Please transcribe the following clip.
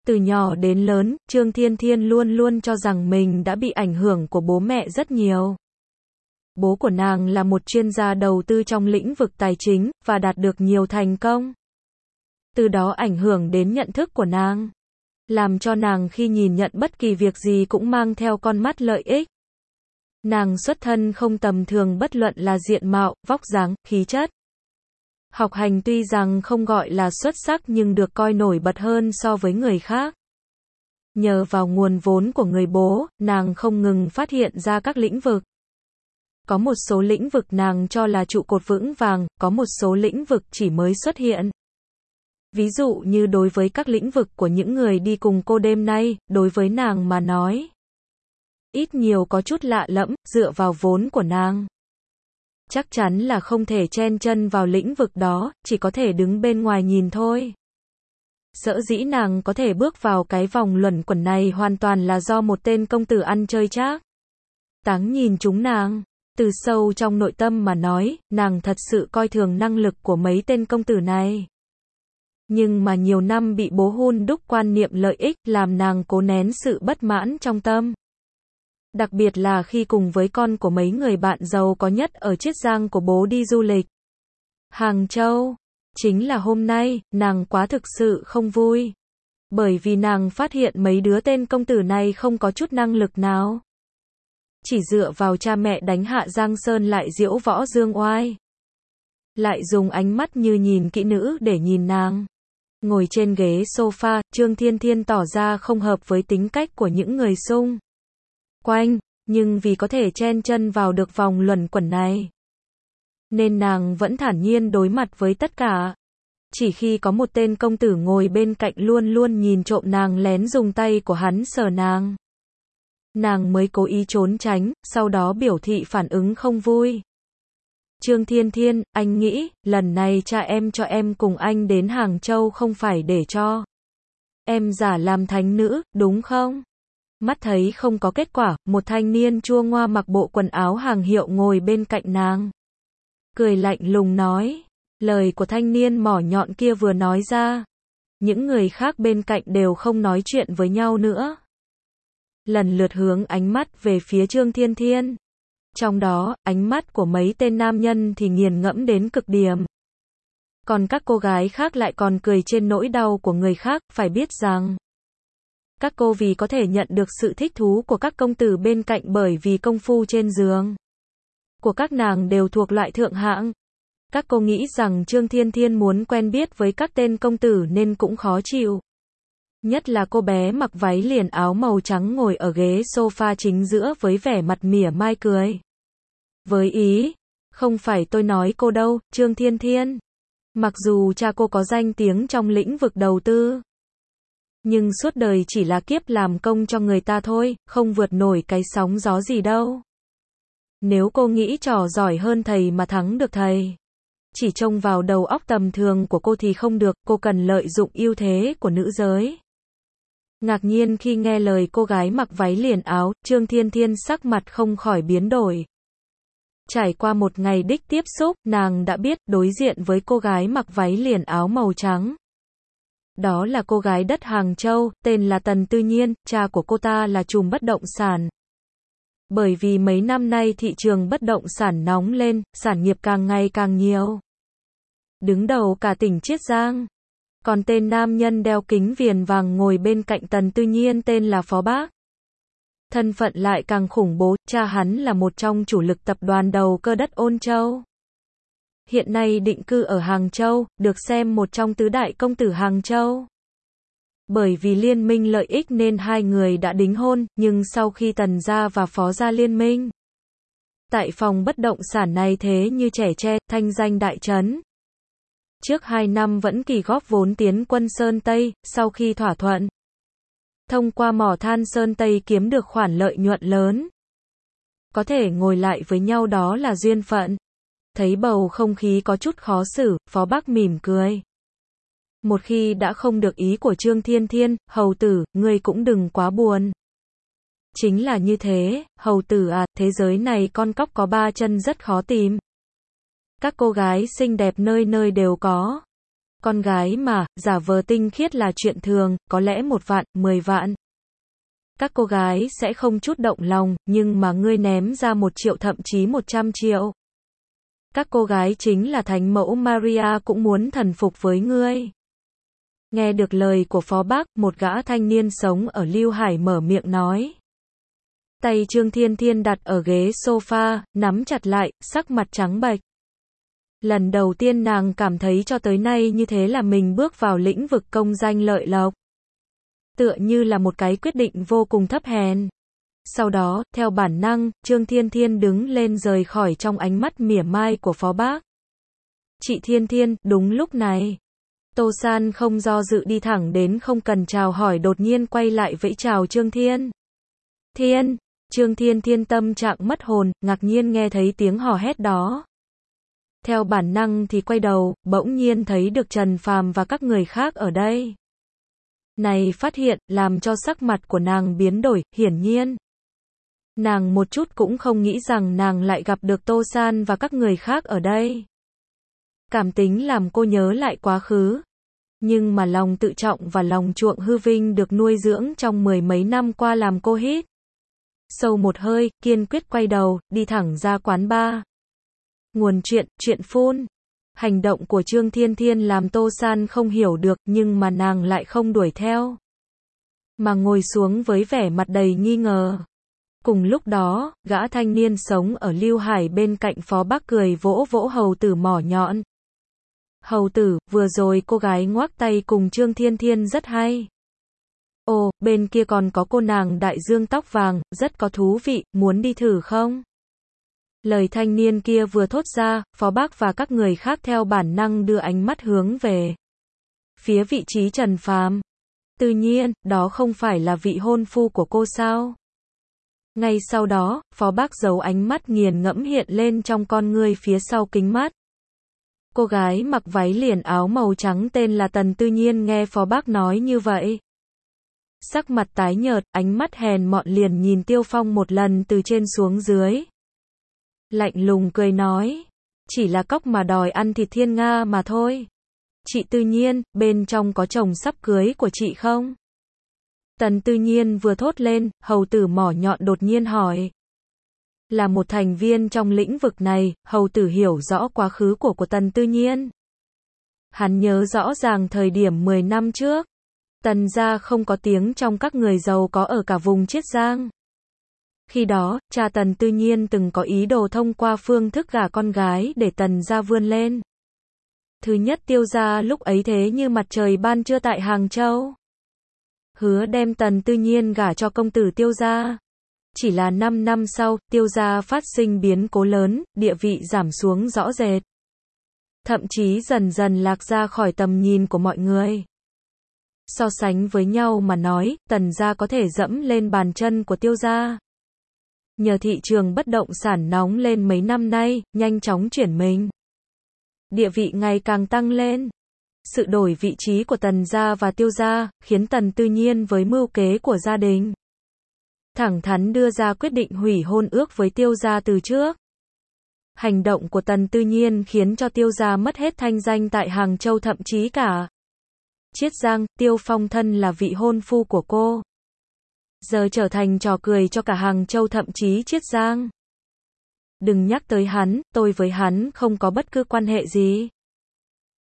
Từ nhỏ đến lớn, Trương Thiên Thiên luôn luôn cho rằng mình đã bị ảnh hưởng của bố mẹ rất nhiều. Bố của nàng là một chuyên gia đầu tư trong lĩnh vực tài chính, và đạt được nhiều thành công. Từ đó ảnh hưởng đến nhận thức của nàng. Làm cho nàng khi nhìn nhận bất kỳ việc gì cũng mang theo con mắt lợi ích. Nàng xuất thân không tầm thường bất luận là diện mạo, vóc dáng, khí chất. Học hành tuy rằng không gọi là xuất sắc nhưng được coi nổi bật hơn so với người khác. Nhờ vào nguồn vốn của người bố, nàng không ngừng phát hiện ra các lĩnh vực. Có một số lĩnh vực nàng cho là trụ cột vững vàng, có một số lĩnh vực chỉ mới xuất hiện. Ví dụ như đối với các lĩnh vực của những người đi cùng cô đêm nay, đối với nàng mà nói, ít nhiều có chút lạ lẫm, dựa vào vốn của nàng. Chắc chắn là không thể chen chân vào lĩnh vực đó, chỉ có thể đứng bên ngoài nhìn thôi. Sở dĩ nàng có thể bước vào cái vòng luẩn quẩn này hoàn toàn là do một tên công tử ăn chơi trác táng nhìn chúng nàng. Từ sâu trong nội tâm mà nói, nàng thật sự coi thường năng lực của mấy tên công tử này. Nhưng mà nhiều năm bị bố hun đúc quan niệm lợi ích, làm nàng cố nén sự bất mãn trong tâm. Đặc biệt là khi cùng với con của mấy người bạn giàu có nhất ở Chiết Giang của bố đi du lịch Hàng Châu. Chính là hôm nay, nàng quá thực sự không vui. Bởi vì nàng phát hiện mấy đứa tên công tử này không có chút năng lực nào. Chỉ dựa vào cha mẹ đánh hạ Giang Sơn lại diễu võ dương oai. Lại dùng ánh mắt như nhìn kỹ nữ để nhìn nàng. Ngồi trên ghế sofa, Trương Thiên Thiên tỏ ra không hợp với tính cách của những người xung quanh, nhưng vì có thể chen chân vào được vòng luẩn quẩn này, nên nàng vẫn thản nhiên đối mặt với tất cả. Chỉ khi có một tên công tử ngồi bên cạnh luôn luôn nhìn trộm nàng lén dùng tay của hắn sờ nàng. Nàng mới cố ý trốn tránh, sau đó biểu thị phản ứng không vui. Trương Thiên Thiên, anh nghĩ, lần này cha em cho em cùng anh đến Hàng Châu không phải để cho em giả làm thánh nữ, đúng không? Mắt thấy không có kết quả, một thanh niên chua ngoa mặc bộ quần áo hàng hiệu ngồi bên cạnh nàng. Cười lạnh lùng nói. Lời của thanh niên mỏ nhọn kia vừa nói ra, những người khác bên cạnh đều không nói chuyện với nhau nữa. Lần lượt hướng ánh mắt về phía Trương Thiên Thiên. Trong đó, ánh mắt của mấy tên nam nhân thì nghiền ngẫm đến cực điểm. Còn các cô gái khác lại còn cười trên nỗi đau của người khác, phải biết rằng các cô vì có thể nhận được sự thích thú của các công tử bên cạnh bởi vì công phu trên giường của các nàng đều thuộc loại thượng hạng. Các cô nghĩ rằng Trương Thiên Thiên muốn quen biết với các tên công tử nên cũng khó chịu. Nhất là cô bé mặc váy liền áo màu trắng ngồi ở ghế sofa chính giữa với vẻ mặt mỉa mai cười. Với ý, không phải tôi nói cô đâu, Trương Thiên Thiên. Mặc dù cha cô có danh tiếng trong lĩnh vực đầu tư, nhưng suốt đời chỉ là kiếp làm công cho người ta thôi, không vượt nổi cái sóng gió gì đâu. Nếu cô nghĩ trò giỏi hơn thầy mà thắng được thầy, chỉ trông vào đầu óc tầm thường của cô thì không được, cô cần lợi dụng ưu thế của nữ giới. Ngạc nhiên khi nghe lời cô gái mặc váy liền áo, Trương Thiên Thiên sắc mặt không khỏi biến đổi. Trải qua một ngày đích tiếp xúc, nàng đã biết đối diện với cô gái mặc váy liền áo màu trắng. Đó là cô gái đất Hàng Châu, tên là Tần Tư Nhiên, cha của cô ta là trùm bất động sản. Bởi vì mấy năm nay thị trường bất động sản nóng lên, sản nghiệp càng ngày càng nhiều. Đứng đầu cả tỉnh Chiết Giang. Còn tên nam nhân đeo kính viền vàng ngồi bên cạnh Tần Tư Nhiên tên là Phó Bác. Thân phận lại càng khủng bố, cha hắn là một trong chủ lực tập đoàn đầu cơ đất Ôn Châu. Hiện nay định cư ở Hàng Châu, được xem một trong tứ đại công tử Hàng Châu. Bởi vì liên minh lợi ích nên hai người đã đính hôn, nhưng sau khi Tần gia và Phó gia liên minh, tại phòng bất động sản này thế như trẻ tre, thanh danh đại trấn. Trước 2 năm vẫn kỳ góp vốn tiến quân Sơn Tây, sau khi thỏa thuận thông qua mỏ than Sơn Tây kiếm được khoản lợi nhuận lớn. Có thể ngồi lại với nhau đó là duyên phận. Thấy bầu không khí có chút khó xử, Phó Bác mỉm cười. Một khi đã không được ý của Trương Thiên Thiên, hầu tử, ngươi cũng đừng quá buồn. Chính là như thế, hầu tử à, thế giới này con cóc có 3 chân rất khó tìm. Các cô gái xinh đẹp nơi nơi đều có. Con gái mà, giả vờ tinh khiết là chuyện thường, có lẽ 1 vạn, 10 vạn. Các cô gái sẽ không chút động lòng, nhưng mà ngươi ném ra 1 triệu thậm chí 100 triệu. Các cô gái chính là thánh mẫu Maria cũng muốn thần phục với ngươi. Nghe được lời của Phó Bác, một gã thanh niên sống ở Lưu Hải mở miệng nói. Tay Trương Thiên Thiên đặt ở ghế sofa, nắm chặt lại, sắc mặt trắng bệch. Lần đầu tiên nàng cảm thấy cho tới nay như thế là mình bước vào lĩnh vực công danh lợi lộc. Tựa như là một cái quyết định vô cùng thấp hèn. Sau đó, theo bản năng, Trương Thiên Thiên đứng lên rời khỏi trong ánh mắt mỉa mai của Phó Bác. Chị Thiên Thiên, đúng lúc này. Tô San không do dự đi thẳng đến không cần chào hỏi đột nhiên quay lại vẫy chào Trương Thiên. Thiên, Trương Thiên Thiên tâm trạng mất hồn, ngạc nhiên nghe thấy tiếng hò hét đó. Theo bản năng thì quay đầu, bỗng nhiên thấy được Trần Phàm và các người khác ở đây. Này phát hiện, làm cho sắc mặt của nàng biến đổi, hiển nhiên. Nàng một chút cũng không nghĩ rằng nàng lại gặp được Tô San và các người khác ở đây. Cảm tính làm cô nhớ lại quá khứ. Nhưng mà lòng tự trọng và lòng chuộng hư vinh được nuôi dưỡng trong 10 mấy năm qua làm cô hít sâu một hơi, kiên quyết quay đầu, đi thẳng ra quán bar. Nguồn chuyện phun. Hành động của Trương Thiên Thiên làm Tô San không hiểu được, nhưng mà nàng lại không đuổi theo. Mà ngồi xuống với vẻ mặt đầy nghi ngờ. Cùng lúc đó, gã thanh niên sống ở Lưu Hải bên cạnh Phó Bác cười vỗ vỗ hầu tử mỏ nhọn. Hầu tử, vừa rồi cô gái ngoác tay cùng Trương Thiên Thiên rất hay. Ồ, bên kia còn có cô nàng đại dương tóc vàng, rất có thú vị, muốn đi thử không? Lời thanh niên kia vừa thốt ra, Phó Bác và các người khác theo bản năng đưa ánh mắt hướng về phía vị trí Trần Phàm. Tự nhiên, đó không phải là vị hôn phu của cô sao? Ngay sau đó, Phó Bác giấu ánh mắt nghiền ngẫm hiện lên trong con ngươi phía sau kính mắt. Cô gái mặc váy liền áo màu trắng tên là Tần Tư Nhiên nghe Phó Bác nói như vậy. Sắc mặt tái nhợt, ánh mắt hèn mọn liền nhìn Tiêu Phong một lần từ trên xuống dưới. Lạnh lùng cười nói, chỉ là cóc mà đòi ăn thịt thiên nga mà thôi. Chị Tư Nhiên, bên trong có chồng sắp cưới của chị không? Tần Tư Nhiên vừa thốt lên, hầu tử mỏ nhọn đột nhiên hỏi. Là một thành viên trong lĩnh vực này, hầu tử hiểu rõ quá khứ của Tần Tư Nhiên. Hắn nhớ rõ ràng thời điểm 10 năm trước. Tần gia không có tiếng trong các người giàu có ở cả vùng Chiết Giang. Khi đó, cha Tần Tư Nhiên từng có ý đồ thông qua phương thức gả con gái để Tần gia vươn lên. Thứ nhất Tiêu gia lúc ấy thế như mặt trời ban trưa tại Hàng Châu. Hứa đem Tần Tư Nhiên gả cho công tử Tiêu gia. Chỉ là 5 năm sau, Tiêu gia phát sinh biến cố lớn, địa vị giảm xuống rõ rệt. Thậm chí dần dần lạc ra khỏi tầm nhìn của mọi người. So sánh với nhau mà nói, Tần gia có thể dẫm lên bàn chân của Tiêu gia. Nhờ thị trường bất động sản nóng lên mấy năm nay, nhanh chóng chuyển mình. Địa vị ngày càng tăng lên. Sự đổi vị trí của Tần gia và Tiêu gia, khiến Tần Tư Nhiên với mưu kế của gia đình thẳng thắn đưa ra quyết định hủy hôn ước với Tiêu gia từ trước. Hành động của Tần Tư Nhiên khiến cho Tiêu gia mất hết thanh danh tại Hàng Châu thậm chí cả Chiết Giang. Tiêu Phong thân là vị hôn phu của cô. Giờ trở thành trò cười cho cả Hàng Châu thậm chí Chiết Giang. Đừng nhắc tới hắn, tôi với hắn không có bất cứ quan hệ gì.